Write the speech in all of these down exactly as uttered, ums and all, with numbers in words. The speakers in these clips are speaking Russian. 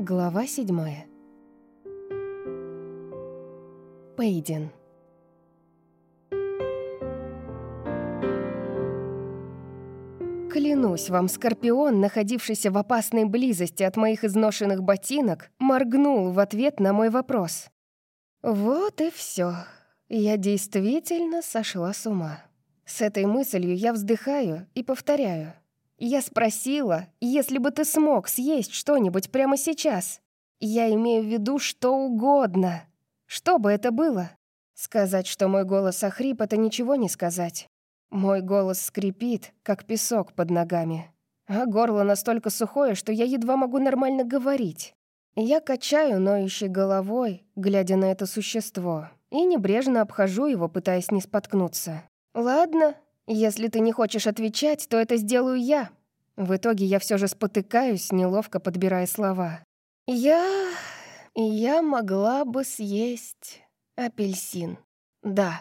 Глава седьмая. Пейден. Клянусь вам, Скорпион, находившийся в опасной близости от моих изношенных ботинок, моргнул в ответ на мой вопрос. Вот и все. Я действительно сошла с ума. С этой мыслью я вздыхаю и повторяю. Я спросила, если бы ты смог съесть что-нибудь прямо сейчас. Я имею в виду что угодно. Что бы это было? Сказать, что мой голос охрип, это ничего не сказать. Мой голос скрипит, как песок под ногами. А горло настолько сухое, что я едва могу нормально говорить. Я качаю ноющей головой, глядя на это существо, и небрежно обхожу его, пытаясь не споткнуться. «Ладно, если ты не хочешь отвечать, то это сделаю я». В итоге я все же спотыкаюсь, неловко подбирая слова. «Я... я могла бы съесть апельсин. Да,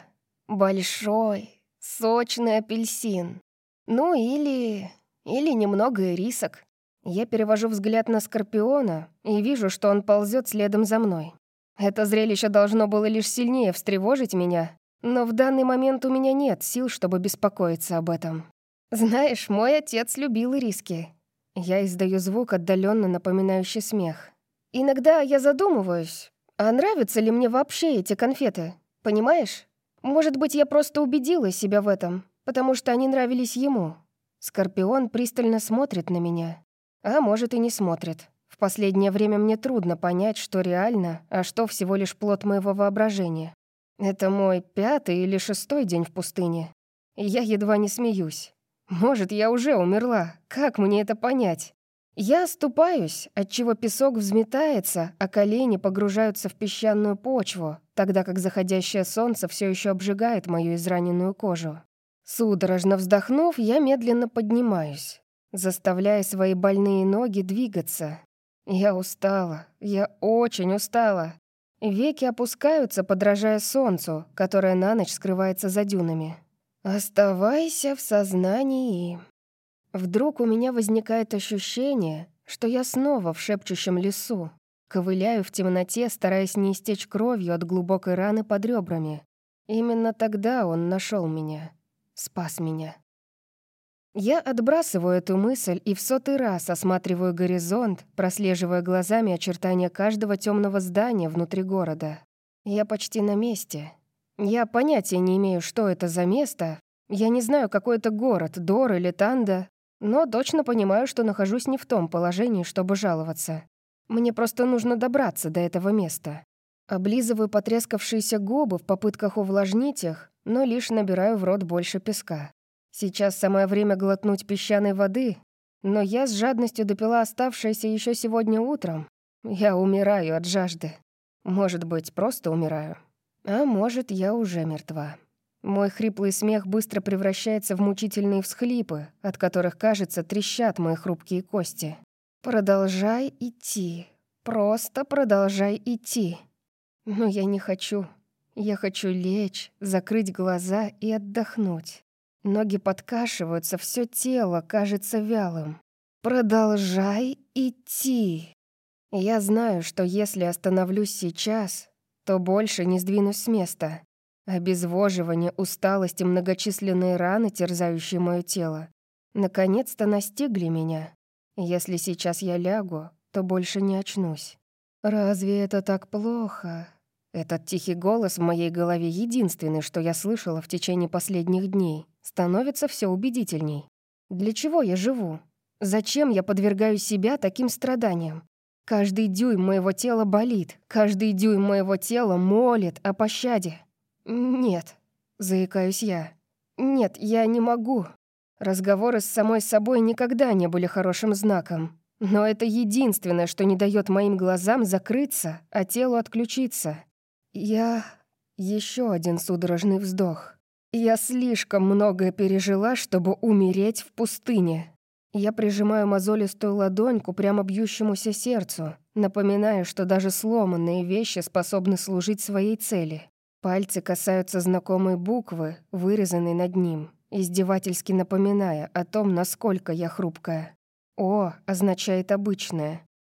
большой, сочный апельсин. Ну или... или немного ирисок». Я перевожу взгляд на Скорпиона и вижу, что он ползет следом за мной. Это зрелище должно было лишь сильнее встревожить меня, но в данный момент у меня нет сил, чтобы беспокоиться об этом. Знаешь, мой отец любил ириски. Я издаю звук, отдаленно напоминающий смех. Иногда я задумываюсь, а нравятся ли мне вообще эти конфеты, понимаешь? Может быть, я просто убедила себя в этом, потому что они нравились ему. Скорпион пристально смотрит на меня. А может, и не смотрит. В последнее время мне трудно понять, что реально, а что всего лишь плод моего воображения. Это мой пятый или шестой день в пустыне. И я едва не смеюсь. Может, я уже умерла. Как мне это понять? Я оступаюсь, отчего песок взметается, а колени погружаются в песчаную почву, тогда как заходящее солнце все еще обжигает мою израненную кожу. Судорожно вздохнув, я медленно поднимаюсь, заставляя свои больные ноги двигаться. Я устала, я очень устала. Веки опускаются, подражая солнцу, которое на ночь скрывается за дюнами. «Оставайся в сознании». Вдруг у меня возникает ощущение, что я снова в шепчущем лесу. Ковыляю в темноте, стараясь не истечь кровью от глубокой раны под ребрами. Именно тогда он нашел меня, спас меня. Я отбрасываю эту мысль и в сотый раз осматриваю горизонт, прослеживая глазами очертания каждого темного здания внутри города. Я почти на месте. Я понятия не имею, что это за место. Я не знаю, какой это город, Дор или Танда, но точно понимаю, что нахожусь не в том положении, чтобы жаловаться. Мне просто нужно добраться до этого места. Облизываю потрескавшиеся губы в попытках увлажнить их, но лишь набираю в рот больше песка. Сейчас самое время глотнуть песчаной воды, но я с жадностью допила оставшееся еще сегодня утром. Я умираю от жажды. Может быть, просто умираю. А может, я уже мертва. Мой хриплый смех быстро превращается в мучительные всхлипы, от которых, кажется, трещат мои хрупкие кости. Продолжай идти. Просто продолжай идти. Но я не хочу. Я хочу лечь, закрыть глаза и отдохнуть. Ноги подкашиваются, все тело кажется вялым. Продолжай идти. Я знаю, что если остановлюсь сейчас, то больше не сдвинусь с места. Обезвоживание, усталость и многочисленные раны, терзающие мое тело, наконец-то настигли меня. Если сейчас я лягу, то больше не очнусь. Разве это так плохо? Этот тихий голос в моей голове единственный, что я слышала в течение последних дней, становится все убедительней. Для чего я живу? Зачем я подвергаю себя таким страданиям? Каждый дюйм моего тела болит, каждый дюйм моего тела молит о пощаде. «Нет», — заикаюсь я. «Нет, я не могу». Разговоры с самой собой никогда не были хорошим знаком. Но это единственное, что не дает моим глазам закрыться, а телу отключиться. Я... Еще один судорожный вздох. Я слишком многое пережила, чтобы умереть в пустыне. Я прижимаю мозолистую ладонь к упрямо бьющемуся сердцу, напоминая, что даже сломанные вещи способны служить своей цели. Пальцы касаются знакомой буквы, вырезанной над ним, издевательски напоминая о том, насколько я хрупкая. «О» означает «обычное».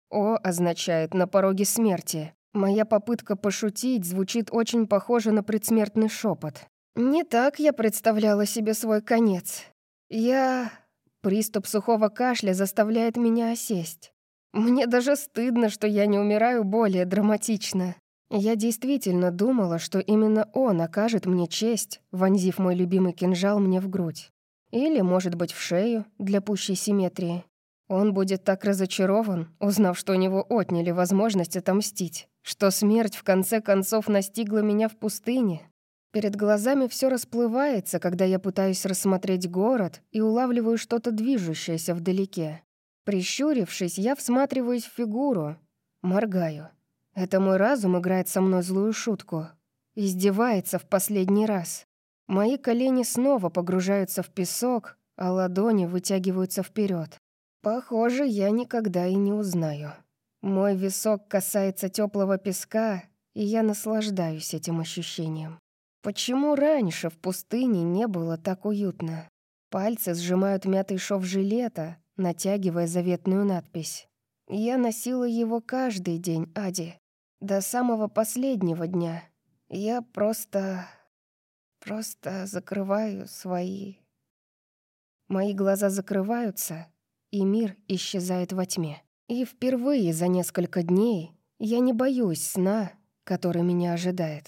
О означает «на пороге смерти». Моя попытка пошутить звучит очень похоже на предсмертный шепот. Не так я представляла себе свой конец. Я... Приступ сухого кашля заставляет меня осесть. Мне даже стыдно, что я не умираю более драматично. Я действительно думала, что именно он окажет мне честь, вонзив мой любимый кинжал мне в грудь. Или, может быть, в шею, для пущей симметрии. Он будет так разочарован, узнав, что у него отняли возможность отомстить, что смерть в конце концов настигла меня в пустыне. Перед глазами все расплывается, когда я пытаюсь рассмотреть город и улавливаю что-то движущееся вдалеке. Прищурившись, я всматриваюсь в фигуру, моргаю. Это мой разум играет со мной злую шутку. Издевается в последний раз. Мои колени снова погружаются в песок, а ладони вытягиваются вперед. Похоже, я никогда и не узнаю. Мой висок касается теплого песка, и я наслаждаюсь этим ощущением. Почему раньше в пустыне не было так уютно? Пальцы сжимают мятый шов жилета, натягивая заветную надпись. Я носила его каждый день, Ади. До самого последнего дня. Я просто... просто закрываю свои... Мои глаза закрываются, и мир исчезает во тьме. И впервые за несколько дней я не боюсь сна, который меня ожидает.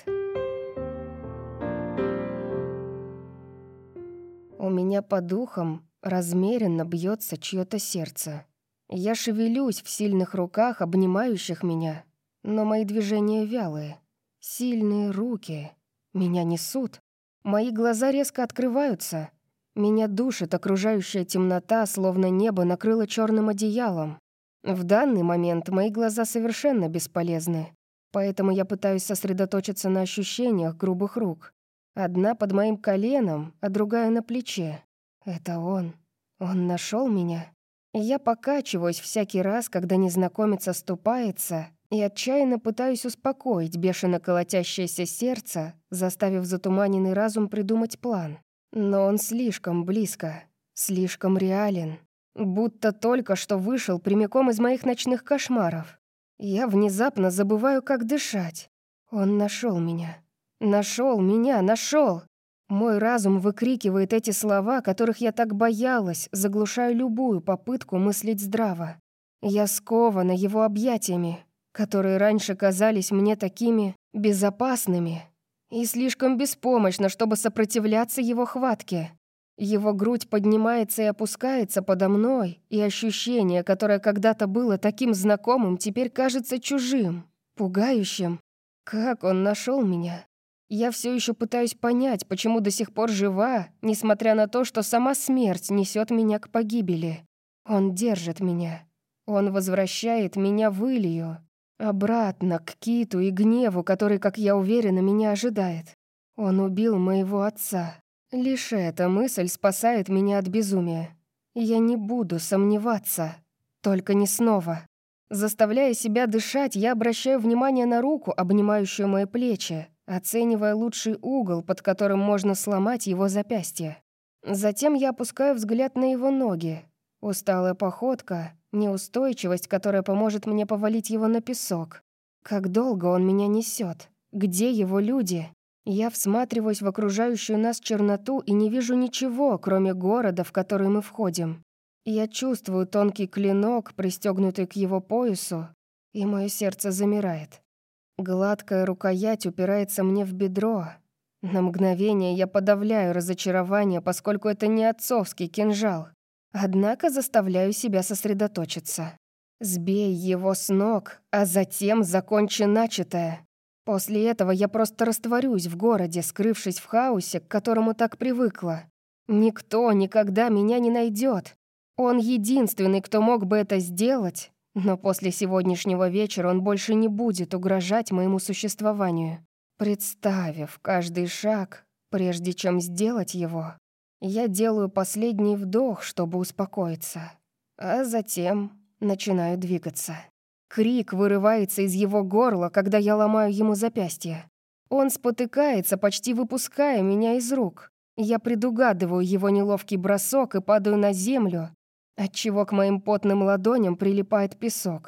У меня по духам размеренно бьется чьё-то сердце. Я шевелюсь в сильных руках, обнимающих меня, но мои движения вялые. Сильные руки меня несут. Мои глаза резко открываются. Меня душит окружающая темнота, словно небо накрыло черным одеялом. В данный момент мои глаза совершенно бесполезны, поэтому я пытаюсь сосредоточиться на ощущениях грубых рук. Одна под моим коленом, а другая на плече. Это он. Он нашел меня. И я покачиваюсь всякий раз, когда незнакомец оступается, и отчаянно пытаюсь успокоить бешено колотящееся сердце, заставив затуманенный разум придумать план. Но он слишком близко, слишком реален, будто только что вышел прямиком из моих ночных кошмаров. Я внезапно забываю, как дышать. Он нашел меня. Нашел меня, нашел! Мой разум выкрикивает эти слова, которых я так боялась, заглушая любую попытку мыслить здраво. Я скована его объятиями, которые раньше казались мне такими безопасными, и слишком беспомощна, чтобы сопротивляться его хватке. Его грудь поднимается и опускается подо мной, и ощущение, которое когда-то было таким знакомым, теперь кажется чужим, пугающим. Как он нашел меня? Я все еще пытаюсь понять, почему до сих пор жива, несмотря на то, что сама смерть несет меня к погибели. Он держит меня. Он возвращает меня в Илью, обратно к Киту и гневу, который, как я уверена, меня ожидает. Он убил моего отца. Лишь эта мысль спасает меня от безумия. Я не буду сомневаться. Только не снова. Заставляя себя дышать, я обращаю внимание на руку, обнимающую мои плечи, оценивая лучший угол, под которым можно сломать его запястье. Затем я опускаю взгляд на его ноги. Усталая походка, неустойчивость, которая поможет мне повалить его на песок. Как долго он меня несет? Где его люди? Я всматриваюсь в окружающую нас черноту и не вижу ничего, кроме города, в который мы входим. Я чувствую тонкий клинок, пристегнутый к его поясу, и мое сердце замирает. Гладкая рукоять упирается мне в бедро. На мгновение я подавляю разочарование, поскольку это не отцовский кинжал. Однако заставляю себя сосредоточиться. Сбей его с ног, а затем закончи начатое. После этого я просто растворюсь в городе, скрывшись в хаосе, к которому так привыкла. Никто никогда меня не найдет. Он единственный, кто мог бы это сделать, но после сегодняшнего вечера он больше не будет угрожать моему существованию. Представив каждый шаг, прежде чем сделать его, я делаю последний вдох, чтобы успокоиться, а затем начинаю двигаться. Крик вырывается из его горла, когда я ломаю ему запястье. Он спотыкается, почти выпуская меня из рук. Я предугадываю его неловкий бросок и падаю на землю, отчего к моим потным ладоням прилипает песок.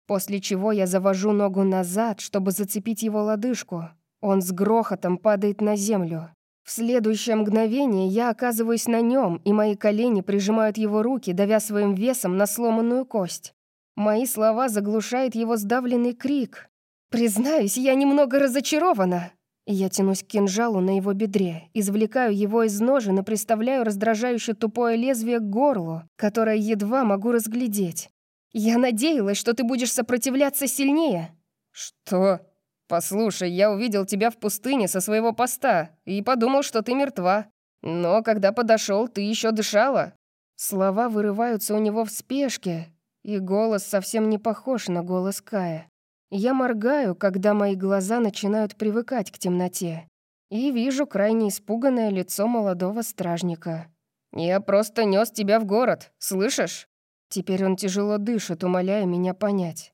после чего я завожу ногу назад, чтобы зацепить его лодыжку. Он с грохотом падает на землю. В следующее мгновение я оказываюсь на нем, и мои колени прижимают его руки, давя своим весом на сломанную кость. Мои слова заглушает его сдавленный крик. Признаюсь, я немного разочарована. Я тянусь к кинжалу на его бедре, извлекаю его из ножен и приставляю раздражающе тупое лезвие к горлу, которое едва могу разглядеть. Я надеялась, что ты будешь сопротивляться сильнее. Что? Послушай, я увидел тебя в пустыне со своего поста и подумал, что ты мертва. Но когда подошел, ты еще дышала. Слова вырываются у него в спешке, и голос совсем не похож на голос Кая. Я моргаю, когда мои глаза начинают привыкать к темноте, и вижу крайне испуганное лицо молодого стражника. «Я просто нес тебя в город, слышишь?» Теперь он тяжело дышит, умоляя меня понять.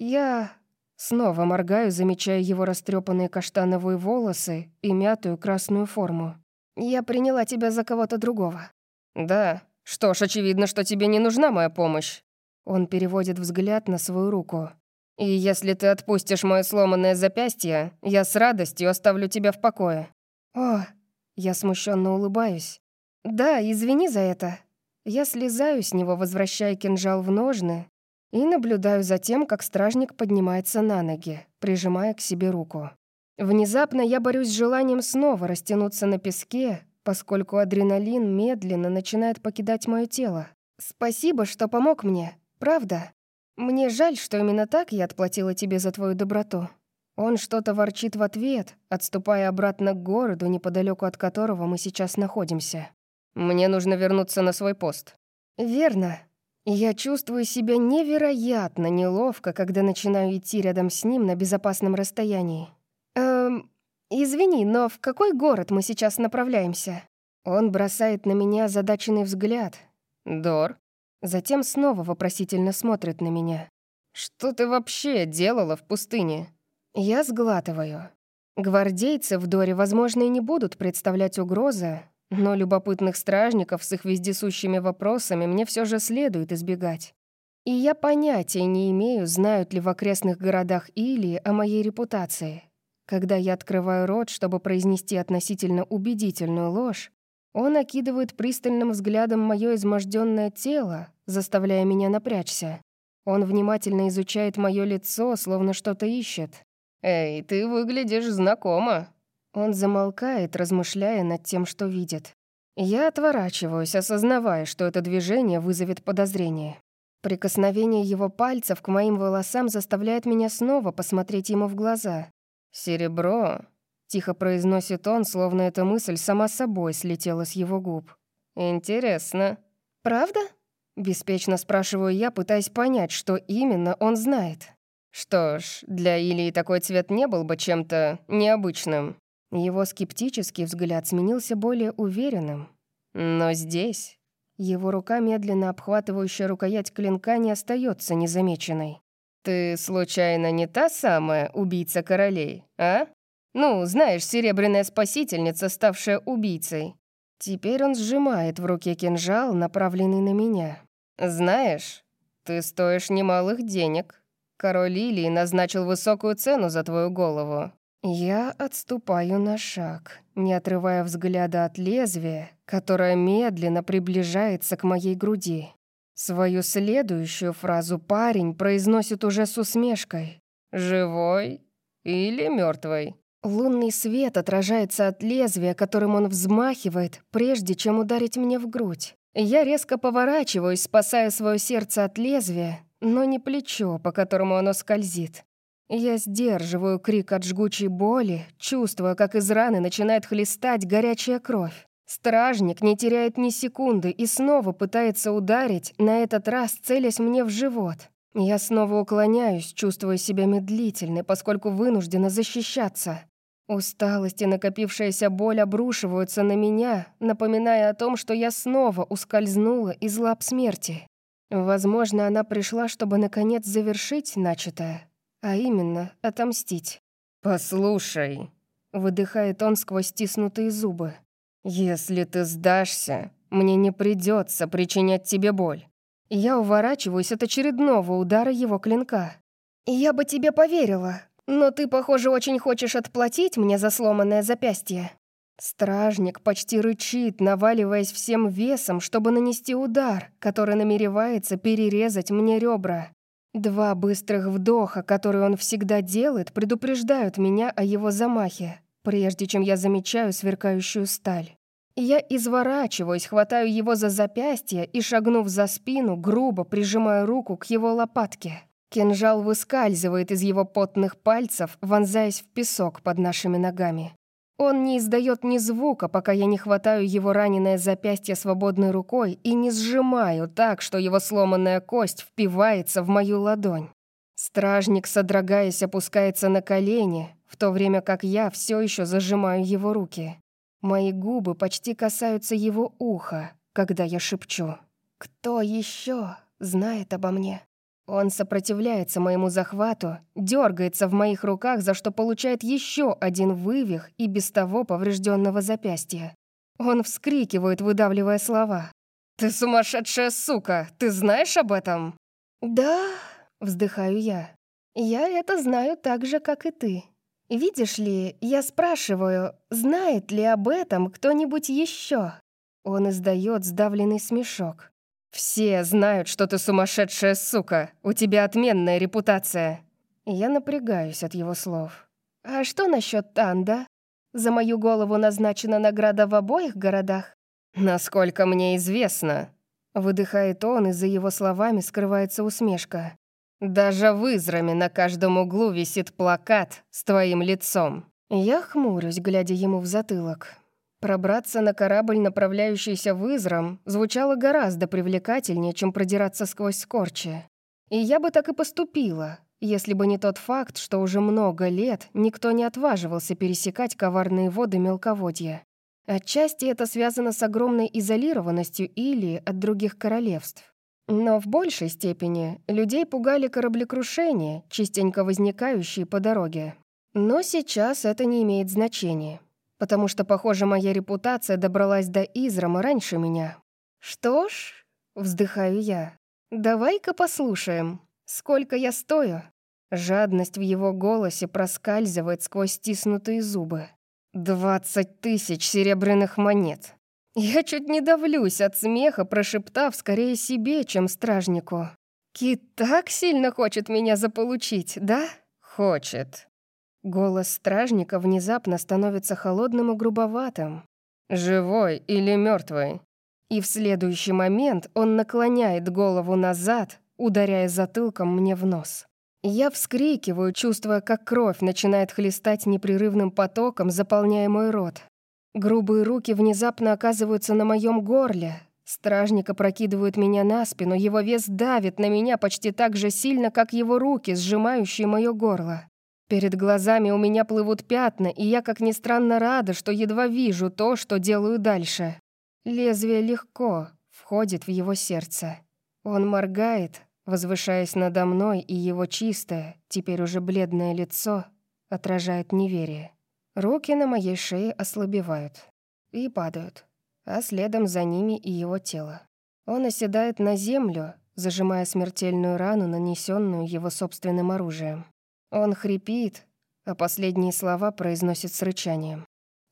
Я снова моргаю, замечая его растрепанные каштановые волосы и мятую красную форму. «Я приняла тебя за кого-то другого». «Да, что ж, очевидно, что тебе не нужна моя помощь». Он переводит взгляд на свою руку. «И если ты отпустишь мое сломанное запястье, я с радостью оставлю тебя в покое». «О!» Я смущенно улыбаюсь. «Да, извини за это». Я слезаю с него, возвращая кинжал в ножны, и наблюдаю за тем, как стражник поднимается на ноги, прижимая к себе руку. Внезапно я борюсь с желанием снова растянуться на песке, поскольку адреналин медленно начинает покидать мое тело. «Спасибо, что помог мне, правда? Мне жаль, что именно так я отплатила тебе за твою доброту». Он что-то ворчит в ответ, отступая обратно к городу, неподалеку от которого мы сейчас находимся. «Мне нужно вернуться на свой пост». «Верно. Я чувствую себя невероятно неловко, когда начинаю идти рядом с ним на безопасном расстоянии. Эм, извини, но в какой город мы сейчас направляемся?» Он бросает на меня озадаченный взгляд. «Дор». Затем снова вопросительно смотрит на меня. «Что ты вообще делала в пустыне?» Я сглатываю. Гвардейцы в Доре, возможно, и не будут представлять угрозы, но любопытных стражников с их вездесущими вопросами мне все же следует избегать. И я понятия не имею, знают ли в окрестных городах Илии о моей репутации. Когда я открываю рот, чтобы произнести относительно убедительную ложь, он окидывает пристальным взглядом мое изможденное тело, заставляя меня напрячься. Он внимательно изучает мое лицо, словно что-то ищет. «Эй, ты выглядишь знакомо». Он замолкает, размышляя над тем, что видит. Я отворачиваюсь, осознавая, что это движение вызовет подозрение. Прикосновение его пальцев к моим волосам заставляет меня снова посмотреть ему в глаза. «Серебро», — тихо произносит он, словно эта мысль сама собой слетела с его губ. «Интересно». «Правда?» — беспечно спрашиваю я, пытаясь понять, что именно он знает. «Что ж, для Илии такой цвет не был бы чем-то необычным». Его скептический взгляд сменился более уверенным. «Но здесь...» Его рука, медленно обхватывающая рукоять клинка, не остается незамеченной. «Ты, случайно, не та самая убийца королей, а? Ну, знаешь, серебряная спасительница, ставшая убийцей». Теперь он сжимает в руке кинжал, направленный на меня. «Знаешь, ты стоишь немалых денег. Король Илии назначил высокую цену за твою голову». Я отступаю на шаг, не отрывая взгляда от лезвия, которое медленно приближается к моей груди. Свою следующую фразу парень произносит уже с усмешкой. «Живой или мертвый?» Лунный свет отражается от лезвия, которым он взмахивает, прежде чем ударить мне в грудь. Я резко поворачиваюсь, спасая свое сердце от лезвия, но не плечо, по которому оно скользит. Я сдерживаю крик от жгучей боли, чувствуя, как из раны начинает хлестать горячая кровь. Стражник не теряет ни секунды и снова пытается ударить, на этот раз целясь мне в живот. Я снова уклоняюсь, чувствуя себя медлительной, поскольку вынуждена защищаться. Усталость и накопившаяся боль обрушиваются на меня, напоминая о том, что я снова ускользнула из лап смерти. Возможно, она пришла, чтобы наконец завершить начатое. А именно, отомстить. «Послушай», — выдыхает он сквозь стиснутые зубы, «если ты сдашься, мне не придется причинять тебе боль». Я уворачиваюсь от очередного удара его клинка. «Я бы тебе поверила, но ты, похоже, очень хочешь отплатить мне за сломанное запястье». Стражник почти рычит, наваливаясь всем весом, чтобы нанести удар, который намеревается перерезать мне ребра. Два быстрых вдоха, которые он всегда делает, предупреждают меня о его замахе, прежде чем я замечаю сверкающую сталь. Я изворачиваюсь, хватаю его за запястье и, шагнув за спину, грубо прижимаю руку к его лопатке. Кинжал выскальзывает из его потных пальцев, вонзаясь в песок под нашими ногами. Он не издает ни звука, пока я не хватаю его раненое запястье свободной рукой и не сжимаю так, что его сломанная кость впивается в мою ладонь. Стражник, содрогаясь, опускается на колени, в то время как я все еще зажимаю его руки. Мои губы почти касаются его уха, когда я шепчу: «Кто еще знает обо мне?» Он сопротивляется моему захвату, дергается в моих руках, за что получает еще один вывих и без того поврежденного запястья. Он вскрикивает, выдавливая слова. «Ты сумасшедшая сука! Ты знаешь об этом?» «Да», — вздыхаю я. «Я это знаю так же, как и ты. Видишь ли, я спрашиваю, знает ли об этом кто-нибудь еще?» Он издает сдавленный смешок. «Все знают, что ты сумасшедшая сука. У тебя отменная репутация». Я напрягаюсь от его слов. «А что насчет Танда? За мою голову назначена награда в обоих городах?» «Насколько мне известно», — выдыхает он, и за его словами скрывается усмешка. «Даже в Израме на каждом углу висит плакат с твоим лицом». Я хмурюсь, глядя ему в затылок. Пробраться на корабль, направляющийся в Израм, звучало гораздо привлекательнее, чем продираться сквозь скорчи. И я бы так и поступила, если бы не тот факт, что уже много лет никто не отваживался пересекать коварные воды мелководья. Отчасти это связано с огромной изолированностью Илии от других королевств. Но в большей степени людей пугали кораблекрушения, частенько возникающие по дороге. Но сейчас это не имеет значения. Потому что, похоже, моя репутация добралась до Израма раньше меня. «Что ж», — вздыхаю я, — «давай-ка послушаем, сколько я стою». Жадность в его голосе проскальзывает сквозь стиснутые зубы. «Двадцать тысяч серебряных монет». Я чуть не давлюсь от смеха, прошептав скорее себе, чем стражнику. «Кит так сильно хочет меня заполучить, да?» «Хочет». Голос стражника внезапно становится холодным и грубоватым. «Живой или мертвый?» И в следующий момент он наклоняет голову назад, ударяя затылком мне в нос. Я вскрикиваю, чувствуя, как кровь начинает хлестать непрерывным потоком, заполняя мой рот. Грубые руки внезапно оказываются на моем горле. Стражник опрокидывает меня на спину, его вес давит на меня почти так же сильно, как его руки, сжимающие мое горло. Перед глазами у меня плывут пятна, и я, как ни странно, рада, что едва вижу то, что делаю дальше. Лезвие легко входит в его сердце. Он моргает, возвышаясь надо мной, и его чистое, теперь уже бледное лицо отражает неверие. Руки на моей шее ослабевают и падают, а следом за ними и его тело. Он оседает на землю, зажимая смертельную рану, нанесенную его собственным оружием. Он хрипит, а последние слова произносит с рычанием.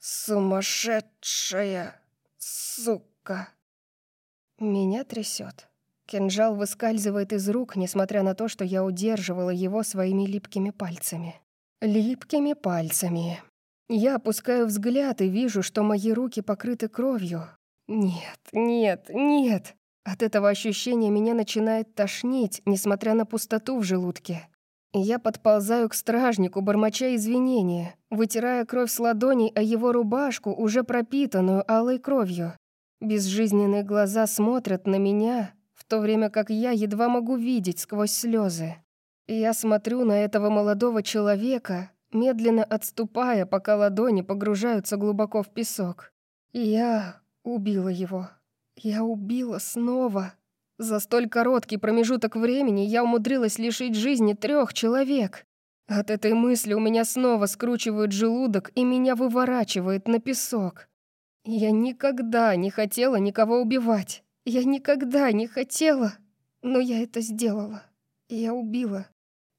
«Сумасшедшая сука!» Меня трясет. Кинжал выскальзывает из рук, несмотря на то, что я удерживала его своими липкими пальцами. Липкими пальцами. Я опускаю взгляд и вижу, что мои руки покрыты кровью. Нет, нет, нет. От этого ощущения меня начинает тошнить, несмотря на пустоту в желудке. Я подползаю к стражнику, бормоча извинения, вытирая кровь с ладоней о его рубашку, уже пропитанную алой кровью. Безжизненные глаза смотрят на меня, в то время как я едва могу видеть сквозь слезы. Я смотрю на этого молодого человека, медленно отступая, пока ладони погружаются глубоко в песок. Я убила его. Я убила снова. За столь короткий промежуток времени я умудрилась лишить жизни трех человек. От этой мысли у меня снова скручивает желудок и меня выворачивает на песок. Я никогда не хотела никого убивать. Я никогда не хотела, но я это сделала. Я убила.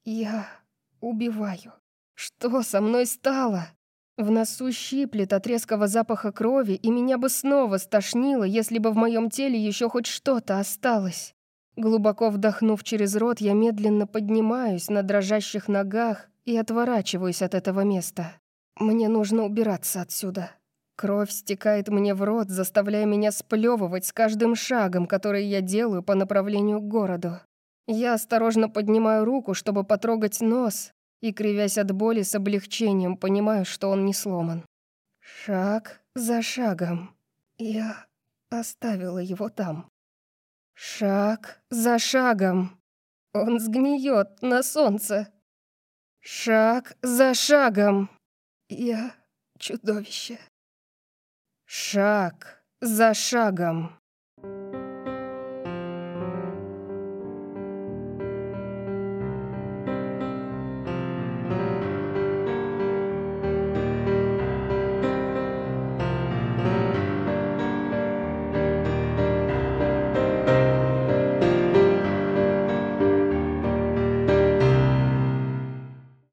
Я убиваю. Что со мной стало? В носу щиплет от резкого запаха крови, и меня бы снова стошнило, если бы в моем теле еще хоть что-то осталось. Глубоко вдохнув через рот, я медленно поднимаюсь на дрожащих ногах и отворачиваюсь от этого места. Мне нужно убираться отсюда. Кровь стекает мне в рот, заставляя меня сплевывать с каждым шагом, который я делаю по направлению к городу. Я осторожно поднимаю руку, чтобы потрогать нос, и, кривясь от боли, с облегчением понимаю, что он не сломан. Шаг за шагом. Я оставила его там. Шаг за шагом. Он сгниет на солнце. Шаг за шагом. Я чудовище. Шаг за шагом.